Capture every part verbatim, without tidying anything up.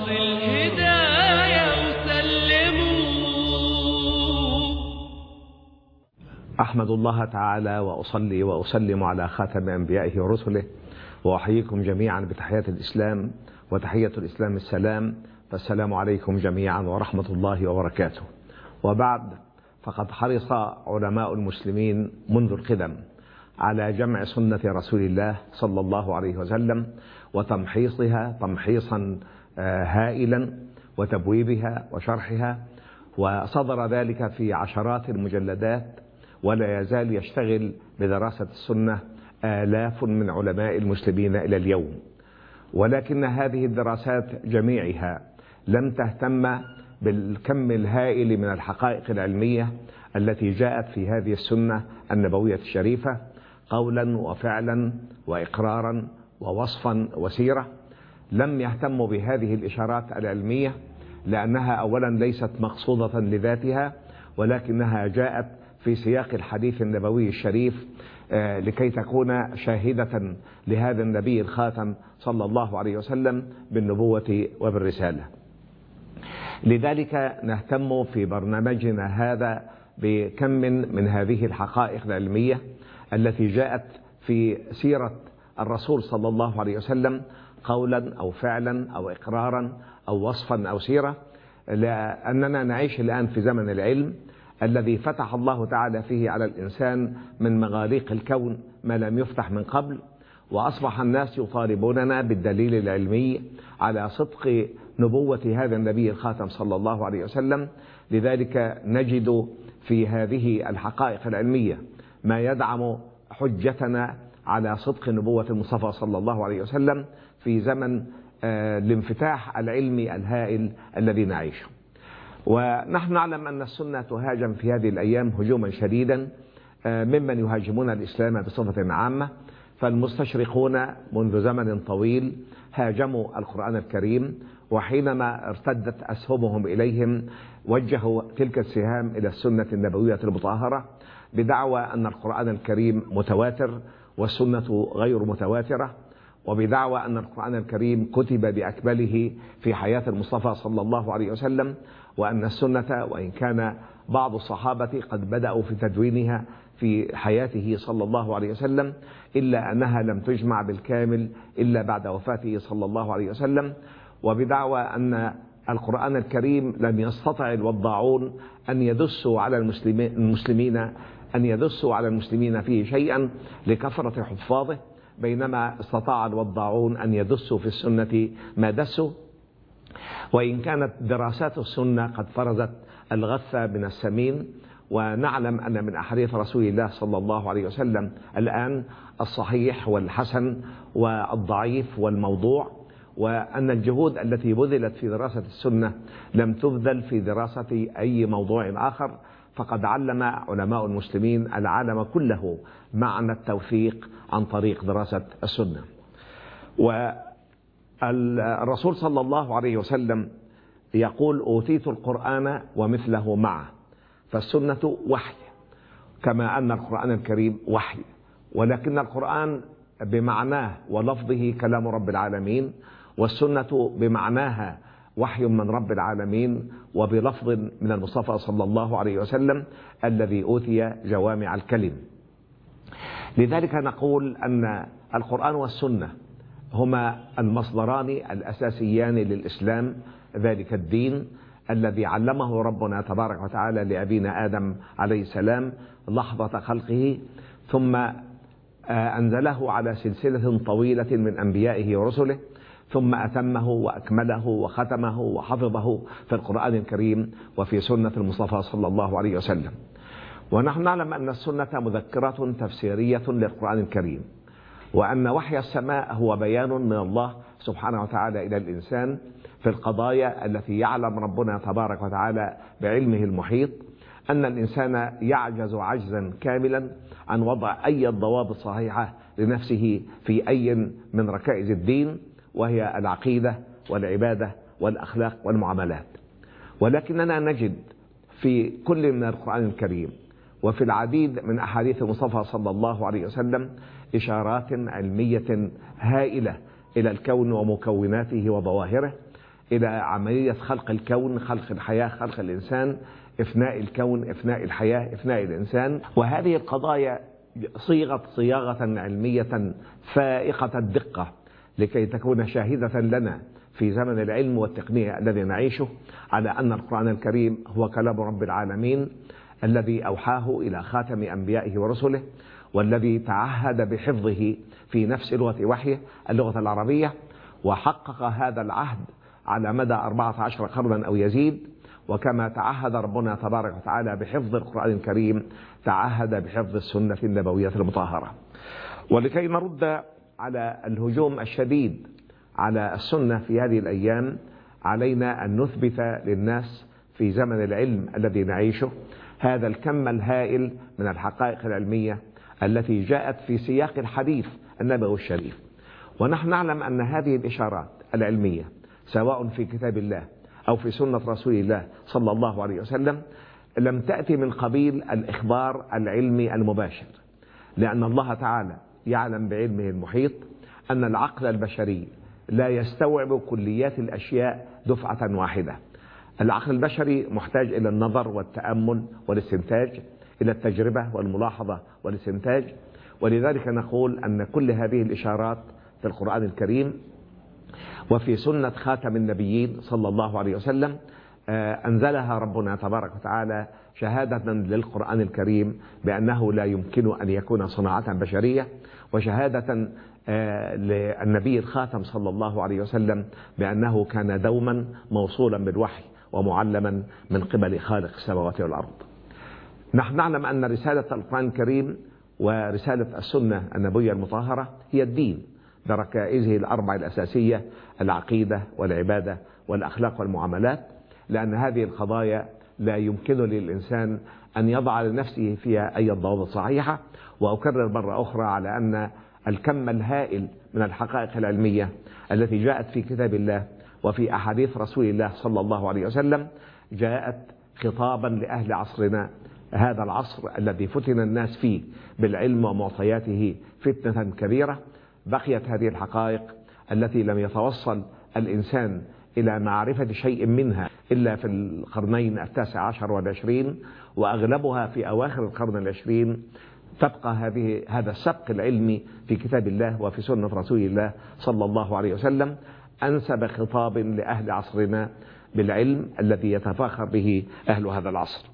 الهداية وسلموا. أحمد الله تعالى وأصلي وأسلم على خاتم أنبيائه ورسله، وأحييكم جميعا بتحية الإسلام، وتحية الإسلام السلام، فالسلام عليكم جميعا ورحمة الله وبركاته. وبعد، فقد حرص علماء المسلمين منذ القدم على جمع سنة رسول الله صلى الله عليه وسلم وتمحيصها تمحيصا هائلا وتبويبها وشرحها، وصدر ذلك في عشرات المجلدات، ولا يزال يشتغل بدراسة السنة آلاف من علماء المسلمين إلى اليوم. ولكن هذه الدراسات جميعها لم تهتم بالكم الهائل من الحقائق العلمية التي جاءت في هذه السنة النبوية الشريفة قولا وفعلا وإقرارا ووصفا وسيرة. لم يهتموا بهذه الإشارات العلمية لأنها أولا ليست مقصودة لذاتها، ولكنها جاءت في سياق الحديث النبوي الشريف لكي تكون شاهدة لهذا النبي الخاتم صلى الله عليه وسلم بالنبوة وبالرسالة. لذلك نهتم في برنامجنا هذا بكم من هذه الحقائق العلمية التي جاءت في سيرة الرسول صلى الله عليه وسلم قولا أو فعلا أو إقرارا أو وصفا أو سيرة، لأننا نعيش الآن في زمن العلم الذي فتح الله تعالى فيه على الإنسان من مغاليق الكون ما لم يفتح من قبل، وأصبح الناس يطالبوننا بالدليل العلمي على صدق نبوة هذا النبي الخاتم صلى الله عليه وسلم. لذلك نجد في هذه الحقائق العلمية ما يدعم حجتنا على صدق نبوة المصطفى صلى الله عليه وسلم في زمن الانفتاح العلمي الهائل الذي نعيشه. ونحن نعلم أن السنة تهاجم في هذه الأيام هجوما شديدا ممن يهاجمون الإسلام بصفة عامة. فالمستشرقون منذ زمن طويل هاجموا القرآن الكريم، وحينما ارتدت أسهمهم إليهم وجهوا تلك السهام إلى السنة النبوية المطهرة بدعوى أن القرآن الكريم متواتر والسنة غير متواترة، وبدعوى أن القرآن الكريم كتب بأكمله في حياة المصطفى صلى الله عليه وسلم، وأن السنة وإن كان بعض الصحابة قد بدأوا في تدوينها في حياته صلى الله عليه وسلم إلا أنها لم تجمع بالكامل إلا بعد وفاته صلى الله عليه وسلم، وبدعوى أن القرآن الكريم لم يستطع الوضاعون أن يدسوا على المسلمين أن يدسوا على المسلمين فيه شيئا لكثرة حفاظه، بينما استطاع الوضاعون أن يدسوا في السنة ما دسوا. وإن كانت دراسات السنة قد فرزت الغث من السمين، ونعلم أن من أحاديث رسول الله صلى الله عليه وسلم الآن الصحيح والحسن والضعيف والموضوع، وأن الجهود التي بذلت في دراسة السنة لم تبذل في دراسة أي موضوع آخر. فقد علم علماء المسلمين العالم كله معنى التوثيق عن طريق دراسة السنة. والرسول صلى الله عليه وسلم يقول: أوتيت القرآن ومثله معه. فالسنة وحي كما أن القرآن الكريم وحي، ولكن القرآن بمعناه ولفظه كلام رب العالمين، والسنة بمعناها وحي من رب العالمين وبلفظ من المصطفى صلى الله عليه وسلم الذي أوتي جوامع الكلم. لذلك نقول أن القرآن والسنة هما المصدران الأساسيان للإسلام، ذلك الدين الذي علمه ربنا تبارك وتعالى لأبينا آدم عليه السلام لحظة خلقه، ثم أنزله على سلسلة طويلة من أنبيائه ورسله، ثم أتمه وأكمله وختمه وحفظه في القرآن الكريم وفي سنة المصطفى صلى الله عليه وسلم. ونحن نعلم أن السنة مذكرة تفسيرية للقرآن الكريم، وأن وحي السماء هو بيان من الله سبحانه وتعالى إلى الإنسان في القضايا التي يعلم ربنا تبارك وتعالى بعلمه المحيط أن الإنسان يعجز عجزا كاملا عن وضع أي ضوابط صحيحة لنفسه في أي من ركائز الدين، وهي العقيدة والعبادة والأخلاق والمعاملات. ولكننا نجد في كل من القرآن الكريم وفي العديد من أحاديث المصطفى صلى الله عليه وسلم إشارات علمية هائلة إلى الكون ومكوناته وظواهره، إلى عملية خلق الكون، خلق الحياة، خلق الإنسان، إفناء الكون، إفناء الحياة، إفناء الإنسان. وهذه القضايا صيغت صياغة علمية فائقة الدقة لكي تكون شاهدة لنا في زمن العلم والتقنية الذي نعيشه على أن القرآن الكريم هو كلام رب العالمين الذي أوحاه إلى خاتم أنبيائه ورسله، والذي تعهد بحفظه في نفس لغة وحيه اللغة العربية، وحقق هذا العهد على مدى أربعة عشر قرنا أو يزيد. وكما تعهد ربنا تبارك وتعالى بحفظ القرآن الكريم تعهد بحفظ السنة النبوية المطهرة. ولكي نرد على الهجوم الشديد على السنة في هذه الأيام علينا أن نثبت للناس في زمن العلم الذي نعيشه هذا الكم الهائل من الحقائق العلمية التي جاءت في سياق الحديث النبوي الشريف. ونحن نعلم أن هذه الإشارات العلمية سواء في كتاب الله أو في سنة رسول الله صلى الله عليه وسلم لم تأتي من قبيل الإخبار العلمي المباشر، لأن الله تعالى يعلم بعلمه المحيط أن العقل البشري لا يستوعب كليات الأشياء دفعة واحدة. العقل البشري محتاج إلى النظر والتأمل والاستنتاج، إلى التجربة والملاحظة والاستنتاج. ولذلك نقول أن كل هذه الإشارات في القرآن الكريم وفي سنة خاتم النبيين صلى الله عليه وسلم أنزلها ربنا تبارك وتعالى شهادة للقرآن الكريم بأنه لا يمكن أن يكون صناعة بشرية، وشهادة للنبي الخاتم صلى الله عليه وسلم بأنه كان دوما موصولا بالوحي ومعلما من قبل خالق السماوات والأرض. نحن نعلم أن رسالة القرآن الكريم ورسالة السنة النبوية المطهرة هي الدين بركائزه الأربع الأساسية: العقيدة والعبادة والأخلاق والمعاملات، لأن هذه القضايا لا يمكن للإنسان أن يضع لنفسه فيها أي ضوابط صحيحة. وأكرر مرة أخرى على أن الكم الهائل من الحقائق العلمية التي جاءت في كتاب الله وفي أحاديث رسول الله صلى الله عليه وسلم جاءت خطابا لأهل عصرنا، هذا العصر الذي فتن الناس فيه بالعلم ومعطياته فتنة كبيرة. بقيت هذه الحقائق التي لم يتوصل الإنسان إلى معرفة شيء منها إلا في القرنين التاسع عشر والعشرين، وأغلبها في أواخر القرن العشرين. تبقى هذه هذا السبق العلمي في كتاب الله وفي سنة رسول الله صلى الله عليه وسلم أنسب خطاب لأهل عصرنا بالعلم الذي يتفاخر به أهل هذا العصر.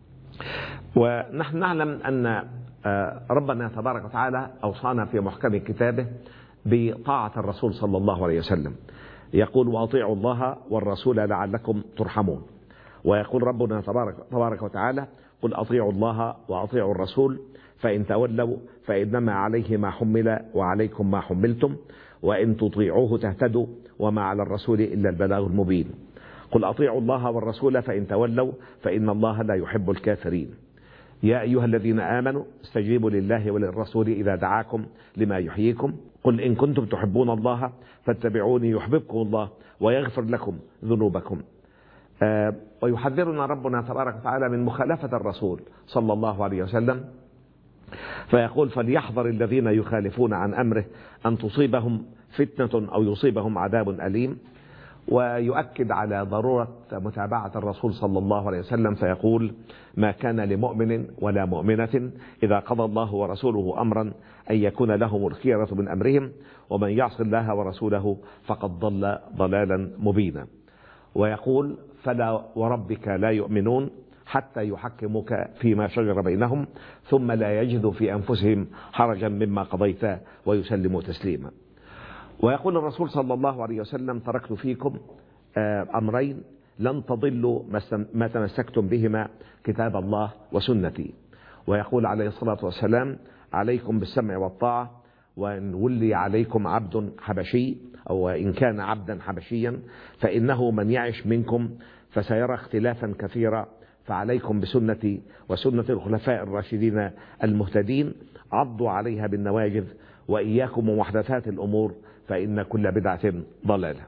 ونحن نعلم أن ربنا تبارك وتعالى أوصانا في محكم كتابه بطاعة الرسول صلى الله عليه وسلم. يقول: وأطيعوا الله والرسول لعلكم ترحمون. ويقول ربنا تبارك, تبارك وتعالى: قل أطيعوا الله وأطيعوا الرسول فإن تولوا فإنما عليه ما حمل وعليكم ما حملتم وإن تطيعوه تهتدوا وما على الرسول إلا البلاغ المبين. قل أطيعوا الله والرسول فإن تولوا فإن الله لا يحب الكافرين. يا أيها الذين آمنوا استجيبوا لله وللرسول إذا دعاكم لما يحييكم. قل إن كنتم تحبون الله فاتبعوني يحببكم الله ويغفر لكم ذنوبكم. آه ويحذرنا ربنا تبارك وتعالى من مخالفة الرسول صلى الله عليه وسلم، فيقول: فليحذر الذين يخالفون عن أمره أن تصيبهم فتنة أو يصيبهم عذاب أليم. ويؤكد على ضرورة متابعة الرسول صلى الله عليه وسلم فيقول: ما كان لمؤمن ولا مؤمنة إذا قضى الله ورسوله أمرا أن يكون لهم الخيرة من أمرهم ومن يعص الله ورسوله فقد ضل ضلالا مبينا. ويقول: فلا وربك لا يؤمنون حتى يحكموك فيما شجر بينهم ثم لا يجدوا في أنفسهم حرجا مما قضيت ويسلموا تسليما. ويقول الرسول صلى الله عليه وسلم: تركت فيكم أمرين لن تضلوا ما تمسكتم بهما كتاب الله وسنتي. ويقول عليه الصلاة والسلام: عليكم بالسمع والطاعة وإن ولي عليكم عبد حبشي أو إن كان عبدا حبشيا فإنه من يعش منكم فسيرى اختلافا كثيرا فعليكم بسنتي وسنة الخلفاء الراشدين المهتدين عضوا عليها بالنواجذ وإياكم ومحدثات الأمور فإن كل بدعة ضلالة.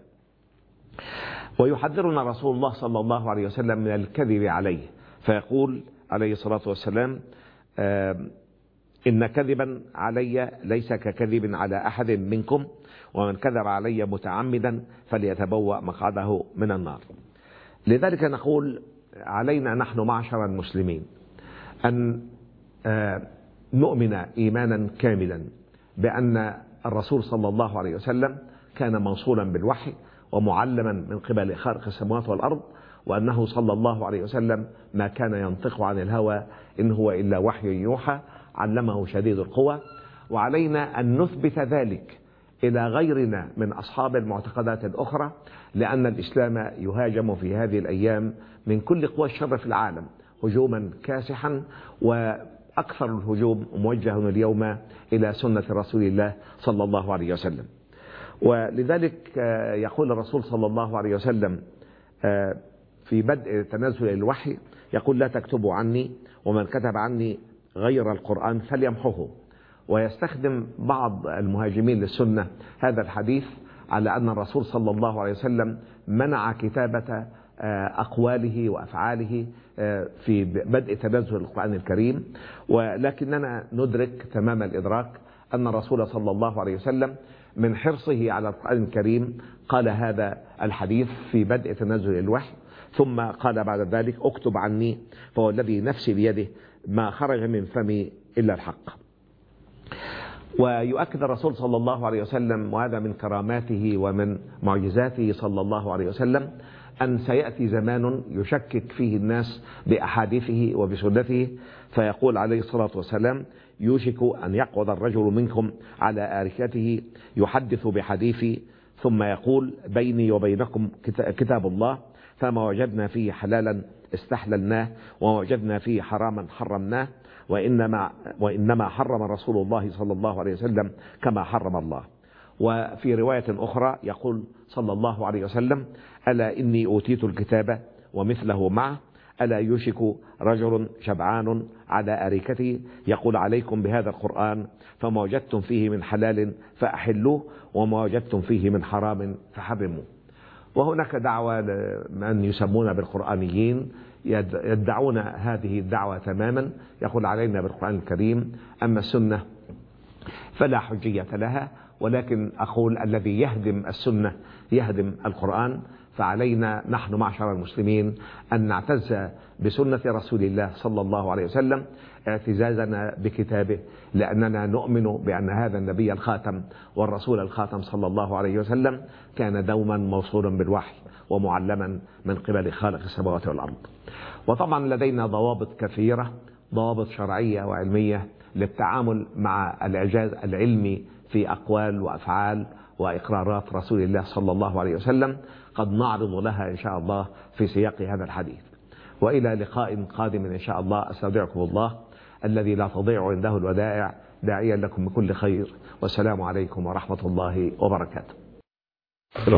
ويحذرنا رسول الله صلى الله عليه وسلم من الكذب عليه فيقول عليه الصلاة والسلام: إن كذبا علي ليس ككذب على أحد منكم، ومن كذب علي متعمدا فليتبوأ مقعده من النار. لذلك نقول علينا نحن معشر المسلمين أن نؤمن إيمانا كاملا بأن الرسول صلى الله عليه وسلم كان موصولا بالوحي ومعلما من قبل خالق السماوات والأرض، وأنه صلى الله عليه وسلم ما كان ينطق عن الهوى إن هو إلا وحي يوحى علمه شديد القوى. وعلينا أن نثبت ذلك إلى غيرنا من أصحاب المعتقدات الأخرى، لأن الإسلام يهاجم في هذه الأيام من كل قوى الشر في العالم هجوما كاسحا، وأكثر الهجوم موجه اليوم إلى سنة رسول الله صلى الله عليه وسلم. ولذلك يقول الرسول صلى الله عليه وسلم في بدء تنزل الوحي، يقول: لا تكتبوا عني، ومن كتب عني غير القرآن فليمحوه. ويستخدم بعض المهاجمين للسنة هذا الحديث على أن الرسول صلى الله عليه وسلم منع كتابة أقواله وأفعاله في بدء تنزل القرآن الكريم، ولكننا ندرك تمام الإدراك أن الرسول صلى الله عليه وسلم من حرصه على القرآن الكريم قال هذا الحديث في بدء تنزل الوحي، ثم قال بعد ذلك: اكتب عني، فهو الذي نفسي بيده ما خرج من فمي إلا الحق. ويؤكد الرسول صلى الله عليه وسلم، وهذا من كراماته ومن معجزاته صلى الله عليه وسلم، أن سيأتي زمان يشكك فيه الناس بأحاديثه وبسنته، فيقول عليه الصلاة والسلام: يوشك أن يقعد الرجل منكم على آركته يحدث بحديثي، ثم يقول: بيني وبينكم كتاب الله، فما وجدنا فيه حلالا استحللناه، وما وجدنا فيه حراما حرمناه، وإنما, وإنما حرم رسول الله صلى الله عليه وسلم كما حرم الله. وفي رواية أخرى يقول صلى الله عليه وسلم: ألا إني أوتيت الكتاب ومثله معه، ألا يوشك رجل شبعان على أريكته يقول: عليكم بهذا القرآن، فما وجدتم فيه من حلال فأحلوه، وما وجدتم فيه من حرام فحرموه. وهناك دعوة من يسمون بالقرآنيين يدعون هذه الدعوة تماما، يقول علينا بالقرآن الكريم، أما السنة فلا حجية لها. ولكن أقول الذي يهدم السنة يهدم القرآن، فعلينا نحن معشر المسلمين أن نعتز بسنة رسول الله صلى الله عليه وسلم اعتزازنا بكتابه، لأننا نؤمن بأن هذا النبي الخاتم والرسول الخاتم صلى الله عليه وسلم كان دوما موصولا بالوحي ومعلما من قبل خالق السماوات والأرض. وطبعا لدينا ضوابط كثيرة، ضوابط شرعية وعلمية للتعامل مع الإعجاز العلمي في أقوال وأفعال وإقرارات رسول الله صلى الله عليه وسلم، قد نعرض لها إن شاء الله في سياق هذا الحديث. وإلى لقاء قادم إن شاء الله، أستودعكم الله الذي لا تضيع عنده الودائع، داعيا لكم بكل خير، والسلام عليكم ورحمة الله وبركاته.